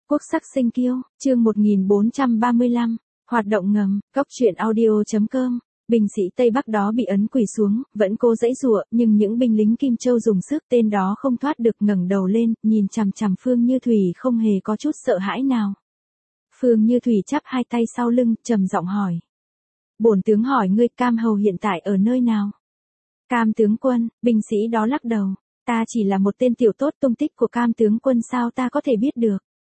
Quốc sắc sinh kiêu, chương 1435, hoạt động ngầm, góc truyện audio.com. Binh sĩ Tây Bắc đó bị ấn quỳ xuống, vẫn cố giãy giụa, nhưng những binh lính Kim Châu dùng sức, tên đó không thoát được, ngẩng đầu lên, nhìn chằm chằm Phương Như Thủy không hề có chút sợ hãi nào. Phương Như Thủy chắp hai tay sau lưng, trầm giọng hỏi: "Bổn tướng hỏi ngươi, Cam Hầu hiện tại ở nơi nào?" "Cam tướng quân." Binh sĩ đó lắc đầu: "Ta chỉ là một tên tiểu tốt, tung tích của Cam tướng quân sao ta có thể biết được?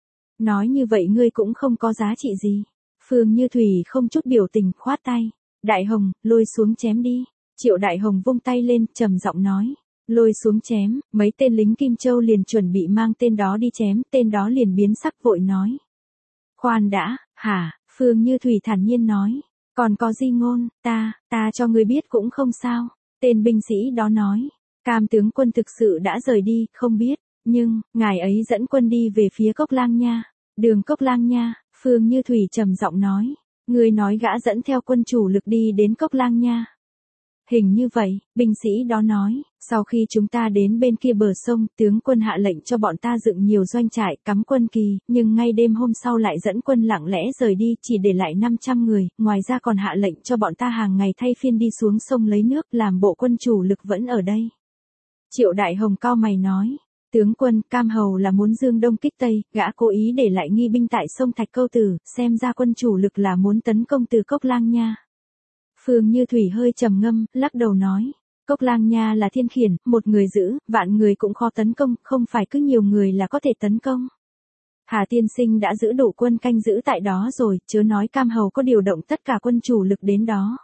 Nói như vậy ngươi cũng không có giá trị gì." Phương Như Thủy không chút biểu tình, khoát tay: "Đại Hồng, lôi xuống chém đi." Triệu Đại Hồng vung tay lên, trầm giọng nói: "Lôi xuống chém." Mấy tên lính Kim Châu liền chuẩn bị mang tên đó đi chém, tên đó liền biến sắc vội nói: "Khoan đã, hả?" Phương Như Thủy thản nhiên nói: "Còn có di ngôn, ta cho ngươi biết cũng không sao." Tên binh sĩ đó nói: "Cam tướng quân thực sự đã rời đi, không biết, nhưng, ngài ấy dẫn quân đi về phía Cốc Lang Nha." "Đường Cốc Lang Nha?" Phương Như Thủy trầm giọng nói: "Ngươi nói gã dẫn theo quân chủ lực đi đến Cốc Lang Nha?" "Hình như vậy." Binh sĩ đó nói: "Sau khi chúng ta đến bên kia bờ sông, tướng quân hạ lệnh cho bọn ta dựng nhiều doanh trại, cắm quân kỳ, nhưng ngay đêm hôm sau lại dẫn quân lặng lẽ rời đi, chỉ để lại 500 người, ngoài ra còn hạ lệnh cho bọn ta hàng ngày thay phiên đi xuống sông lấy nước, làm bộ quân chủ lực vẫn ở đây." Triệu Đại Hồng cau mày nói: "Tướng quân, Cam Hầu là muốn dương đông kích tây, gã cố ý để lại nghi binh tại sông Thạch Câu Tử, xem ra quân chủ lực là muốn tấn công từ Cốc Lang Nha." Phương Như Thủy hơi trầm ngâm, lắc đầu nói: "Cốc Lang Nha là thiên khiển, một người giữ, vạn người cũng khó tấn công, không phải cứ nhiều người là có thể tấn công. Hà tiên sinh đã giữ đủ quân canh giữ tại đó rồi, chớ nói Cam Hầu có điều động tất cả quân chủ lực đến đó.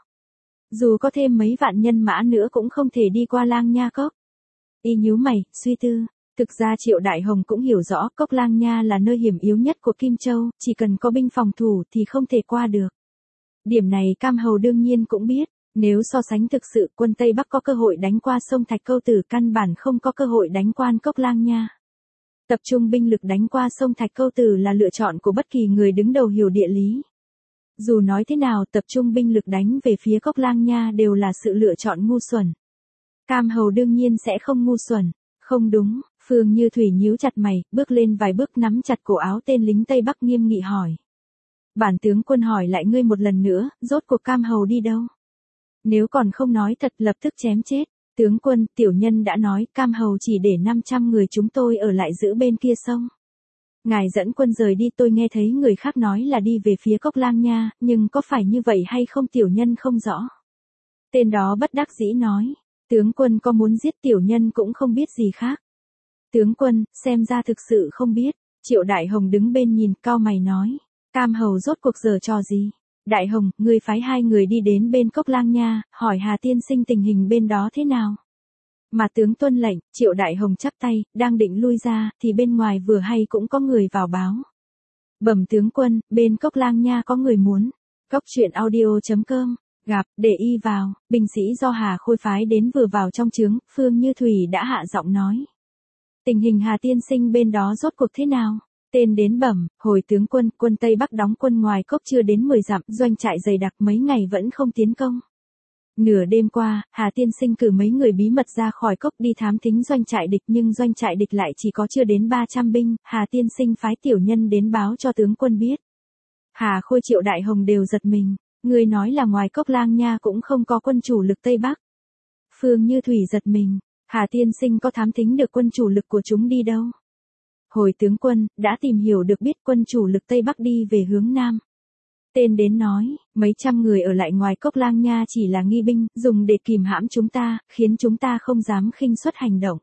Dù có thêm mấy vạn nhân mã nữa cũng không thể đi qua Lang Nha Cốc." Y nhíu mày, suy tư. Thực ra Triệu Đại Hồng cũng hiểu rõ Cốc Lang Nha là nơi hiểm yếu nhất của Kim Châu, chỉ cần có binh phòng thủ thì không thể qua được. Điểm này Cam Hầu đương nhiên cũng biết, nếu so sánh thực sự quân Tây Bắc có cơ hội đánh qua sông Thạch Câu Tử căn bản không có cơ hội đánh qua Cốc Lang Nha. Tập trung binh lực đánh qua sông Thạch Câu Tử là lựa chọn của bất kỳ người đứng đầu hiểu địa lý. Dù nói thế nào tập trung binh lực đánh về phía Cốc Lang Nha đều là sự lựa chọn ngu xuẩn. Cam Hầu đương nhiên sẽ không ngu xuẩn. Không đúng. Phương Như Thủy nhíu chặt mày, bước lên vài bước nắm chặt cổ áo tên lính Tây Bắc nghiêm nghị hỏi: "Bản tướng quân hỏi lại ngươi một lần nữa, rốt cuộc Cam Hầu đi đâu? Nếu còn không nói thật lập tức chém chết." "Tướng quân, tiểu nhân đã nói, Cam Hầu chỉ để 500 người chúng tôi ở lại giữ bên kia sông. Ngài dẫn quân rời đi, tôi nghe thấy người khác nói là đi về phía Cốc Lang Nha, nhưng có phải như vậy hay không tiểu nhân không rõ." Tên đó bất đắc dĩ nói: "Tướng quân có muốn giết tiểu nhân cũng không biết gì khác." "Tướng quân, xem ra thực sự không biết." Triệu Đại Hồng đứng bên nhìn, cau mày nói: "Cam Hầu rốt cuộc giở trò gì? Đại Hồng, ngươi phái 2 người đi đến bên Cốc Lang Nha, hỏi Hà tiên sinh tình hình bên đó thế nào." "Mà tướng tuân lệnh." Triệu Đại Hồng chắp tay, đang định lui ra, thì bên ngoài vừa hay cũng có người vào báo: "Bẩm tướng quân, bên Cốc Lang Nha có người muốn." Góc truyện audio.com. Gặp, để y vào. Binh sĩ do Hà Khôi phái đến vừa vào trong trướng, Phương Như Thủy đã hạ giọng nói: "Tình hình Hà tiên sinh bên đó rốt cuộc thế nào?" Tên đến bẩm: "Hồi tướng quân, quân Tây Bắc đóng quân ngoài cốc chưa đến 10 dặm, doanh trại dày đặc mấy ngày vẫn không tiến công. Nửa đêm qua, Hà tiên sinh cử mấy người bí mật ra khỏi cốc đi thám thính doanh trại địch, nhưng doanh trại địch lại chỉ có chưa đến 300 binh, Hà tiên sinh phái tiểu nhân đến báo cho tướng quân biết." Hà Khôi Triệu Đại Hồng đều giật mình: "Ngươi nói là ngoài Cốc Lang Nha cũng không có quân chủ lực Tây Bắc?" Phương Như Thủy giật mình: "Hà tiên sinh có thám thính được quân chủ lực của chúng đi đâu?" "Hồi tướng quân, đã tìm hiểu được biết quân chủ lực Tây Bắc đi về hướng Nam." Tên đến nói: "Mấy trăm người ở lại ngoài Cốc Lang Nha chỉ là nghi binh, dùng để kìm hãm chúng ta, khiến chúng ta không dám khinh suất hành động."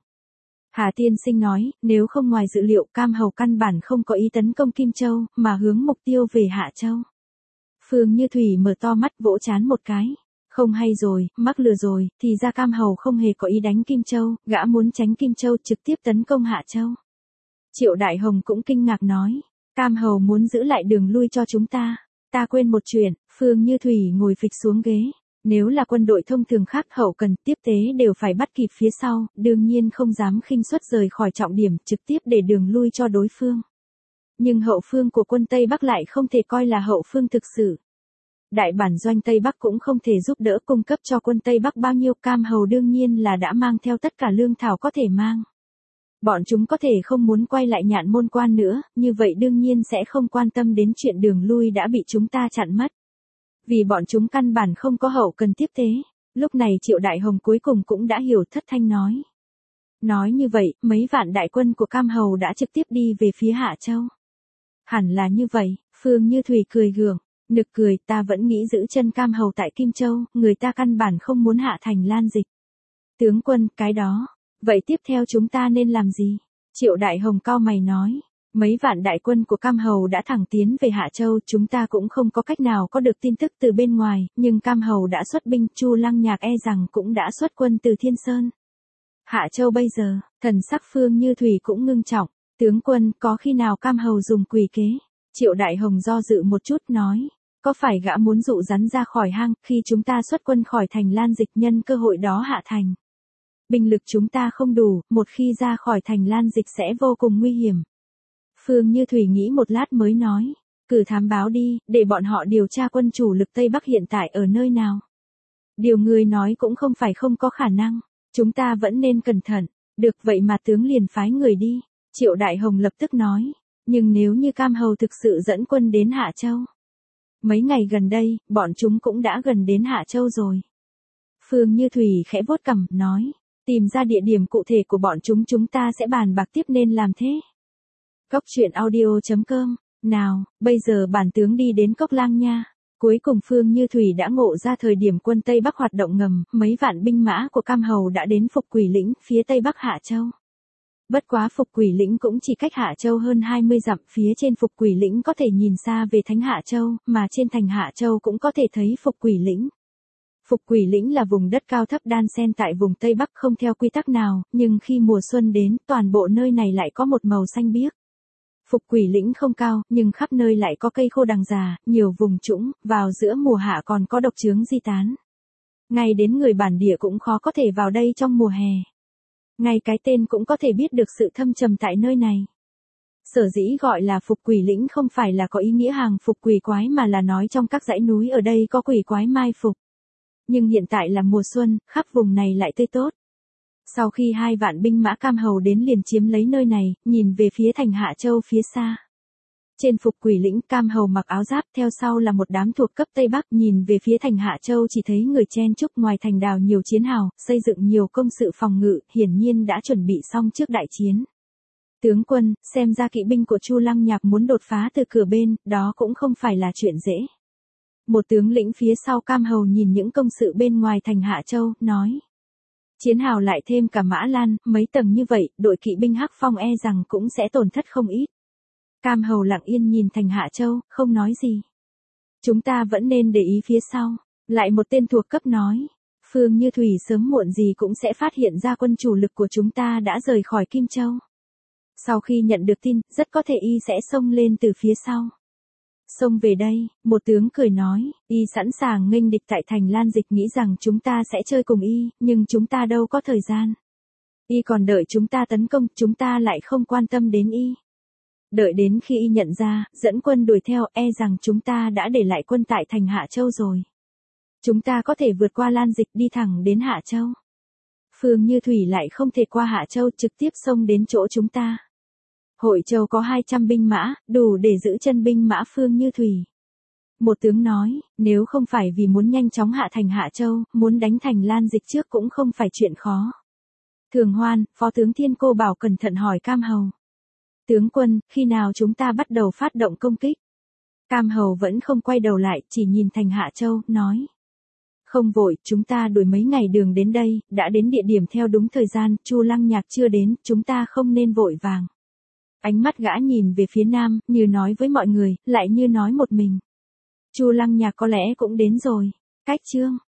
Hà tiên sinh nói: "Nếu không ngoài dự liệu, Cam Hầu căn bản không có ý tấn công Kim Châu, mà hướng mục tiêu về Hạ Châu." Phương Như Thủy mở to mắt vỗ trán một cái: "Không hay rồi, mắc lừa rồi, thì ra Cam Hầu không hề có ý đánh Kim Châu, gã muốn tránh Kim Châu trực tiếp tấn công Hạ Châu." Triệu Đại Hồng cũng kinh ngạc nói: "Cam Hầu muốn giữ lại đường lui cho chúng ta." "Ta quên một chuyện." Phương Như Thủy ngồi phịch xuống ghế: "Nếu là quân đội thông thường khác hậu cần tiếp tế đều phải bắt kịp phía sau, đương nhiên không dám khinh suất rời khỏi trọng điểm, trực tiếp để đường lui cho đối phương. Nhưng hậu phương của quân Tây Bắc lại không thể coi là hậu phương thực sự. Đại bản doanh Tây Bắc cũng không thể giúp đỡ cung cấp cho quân Tây Bắc bao nhiêu, Cam Hầu đương nhiên là đã mang theo tất cả lương thảo có thể mang. Bọn chúng có thể không muốn quay lại Nhạn Môn Quan nữa, như vậy đương nhiên sẽ không quan tâm đến chuyện đường lui đã bị chúng ta chặn mất. Vì bọn chúng căn bản không có hậu cần tiếp tế. Lúc này Triệu Đại Hồng cuối cùng cũng đã hiểu, thất thanh nói. Nói như vậy, mấy vạn đại quân của Cam Hầu đã trực tiếp đi về phía Hạ Châu. Hẳn là như vậy, Phương Như Thủy cười gượng, nực cười, ta vẫn nghĩ giữ chân Cam Hầu tại Kim Châu, người ta căn bản không muốn hạ thành Lan Dịch. Tướng quân, cái đó. Vậy tiếp theo chúng ta nên làm gì? Triệu Đại Hồng cau mày nói. Mấy vạn đại quân của Cam Hầu đã thẳng tiến về Hạ Châu, chúng ta cũng không có cách nào có được tin tức từ bên ngoài, nhưng Cam Hầu đã xuất binh, Chu Lăng Nhạc e rằng cũng đã xuất quân từ Thiên Sơn. Hạ Châu bây giờ, thần sắc Phương Như Thủy cũng ngưng trọng, tướng quân, có khi nào Cam Hầu dùng quỷ kế? Triệu Đại Hồng do dự một chút nói, có phải gã muốn dụ rắn ra khỏi hang, khi chúng ta xuất quân khỏi thành Lan Dịch nhân cơ hội đó hạ thành? Binh lực chúng ta không đủ, một khi ra khỏi thành Lan Dịch sẽ vô cùng nguy hiểm. Phương Như Thủy nghĩ một lát mới nói, cử thám báo đi, để bọn họ điều tra quân chủ lực Tây Bắc hiện tại ở nơi nào. Điều người nói cũng không phải không có khả năng, chúng ta vẫn nên cẩn thận, được vậy mà tướng liền phái người đi. Triệu Đại Hồng lập tức nói, nhưng nếu như Cam Hầu thực sự dẫn quân đến Hạ Châu. Mấy ngày gần đây, bọn chúng cũng đã gần đến Hạ Châu rồi. Phương Như Thủy khẽ vuốt cằm, nói, tìm ra địa điểm cụ thể của bọn chúng ta sẽ bàn bạc tiếp nên làm thế. Cốc truyện audio.com, nào, bây giờ bản tướng đi đến Cốc Lang nha. Cuối cùng Phương Như Thủy đã ngộ ra thời điểm quân Tây Bắc hoạt động ngầm, mấy vạn binh mã của Cam Hầu đã đến Phục Quỷ Lĩnh, phía Tây Bắc Hạ Châu. Bất quá Phục Quỷ Lĩnh cũng chỉ cách Hạ Châu hơn 20 dặm, phía trên Phục Quỷ Lĩnh có thể nhìn xa về Thánh Hạ Châu, mà trên thành Hạ Châu cũng có thể thấy Phục Quỷ Lĩnh. Phục Quỷ Lĩnh là vùng đất cao thấp đan xen tại vùng Tây Bắc không theo quy tắc nào, nhưng khi mùa xuân đến, toàn bộ nơi này lại có một màu xanh biếc. Phục Quỷ Lĩnh không cao, nhưng khắp nơi lại có cây khô đằng già, nhiều vùng trũng, vào giữa mùa hạ còn có độc chướng di tán. Ngay đến người bản địa cũng khó có thể vào đây trong mùa hè. Ngay cái tên cũng có thể biết được sự thâm trầm tại nơi này. Sở dĩ gọi là Phục Quỷ Lĩnh không phải là có ý nghĩa hàng phục quỷ quái mà là nói trong các dãy núi ở đây có quỷ quái mai phục. Nhưng hiện tại là mùa xuân, khắp vùng này lại tươi tốt. Sau khi 2 vạn binh mã Cam Hầu đến liền chiếm lấy nơi này, nhìn về phía thành Hạ Châu phía xa. Trên Phục Quỷ Lĩnh, Cam Hầu mặc áo giáp, theo sau là một đám thuộc cấp Tây Bắc, nhìn về phía thành Hạ Châu chỉ thấy người chen chúc, ngoài thành đào nhiều chiến hào, xây dựng nhiều công sự phòng ngự, hiển nhiên đã chuẩn bị xong trước đại chiến. Tướng quân, xem ra kỵ binh của Chu Lăng Nhạc muốn đột phá từ cửa bên, đó cũng không phải là chuyện dễ. Một tướng lĩnh phía sau Cam Hầu nhìn những công sự bên ngoài thành Hạ Châu, nói. Chiến hào lại thêm cả mã lan, mấy tầng như vậy, đội kỵ binh Hắc Phong e rằng cũng sẽ tổn thất không ít. Cam Hầu lặng yên nhìn thành Hạ Châu, không nói gì. Chúng ta vẫn nên để ý phía sau. Lại một tên thuộc cấp nói. Phương Như Thủy sớm muộn gì cũng sẽ phát hiện ra quân chủ lực của chúng ta đã rời khỏi Kim Châu. Sau khi nhận được tin, rất có thể y sẽ xông lên từ phía sau. Xông về đây, một tướng cười nói, y sẵn sàng nghênh địch tại thành Lan Dịch, nghĩ rằng chúng ta sẽ chơi cùng y, nhưng chúng ta đâu có thời gian. Y còn đợi chúng ta tấn công, chúng ta lại không quan tâm đến y. Đợi đến khi y nhận ra, dẫn quân đuổi theo, e rằng chúng ta đã để lại quân tại thành Hạ Châu rồi. Chúng ta có thể vượt qua Lan Dịch đi thẳng đến Hạ Châu. Phương Như Thủy lại không thể qua Hạ Châu, trực tiếp xông đến chỗ chúng ta. Hội Châu có 200 binh mã, đủ để giữ chân binh mã Phương Như Thủy. Một tướng nói, nếu không phải vì muốn nhanh chóng hạ thành Hạ Châu, muốn đánh thành Lan Dịch trước cũng không phải chuyện khó. Thường Hoan, Phó tướng Thiên Cô Bảo cẩn thận hỏi Cam Hầu. Tướng quân, khi nào chúng ta bắt đầu phát động công kích? Cam Hầu vẫn không quay đầu lại, chỉ nhìn thành Hạ Châu, nói. Không vội, chúng ta đuổi mấy ngày đường đến đây, đã đến địa điểm theo đúng thời gian, Chu Lăng Nhạc chưa đến, chúng ta không nên vội vàng. Ánh mắt gã nhìn về phía nam, như nói với mọi người, lại như nói một mình. Chu Lăng Nhạc có lẽ cũng đến rồi. Cách chương.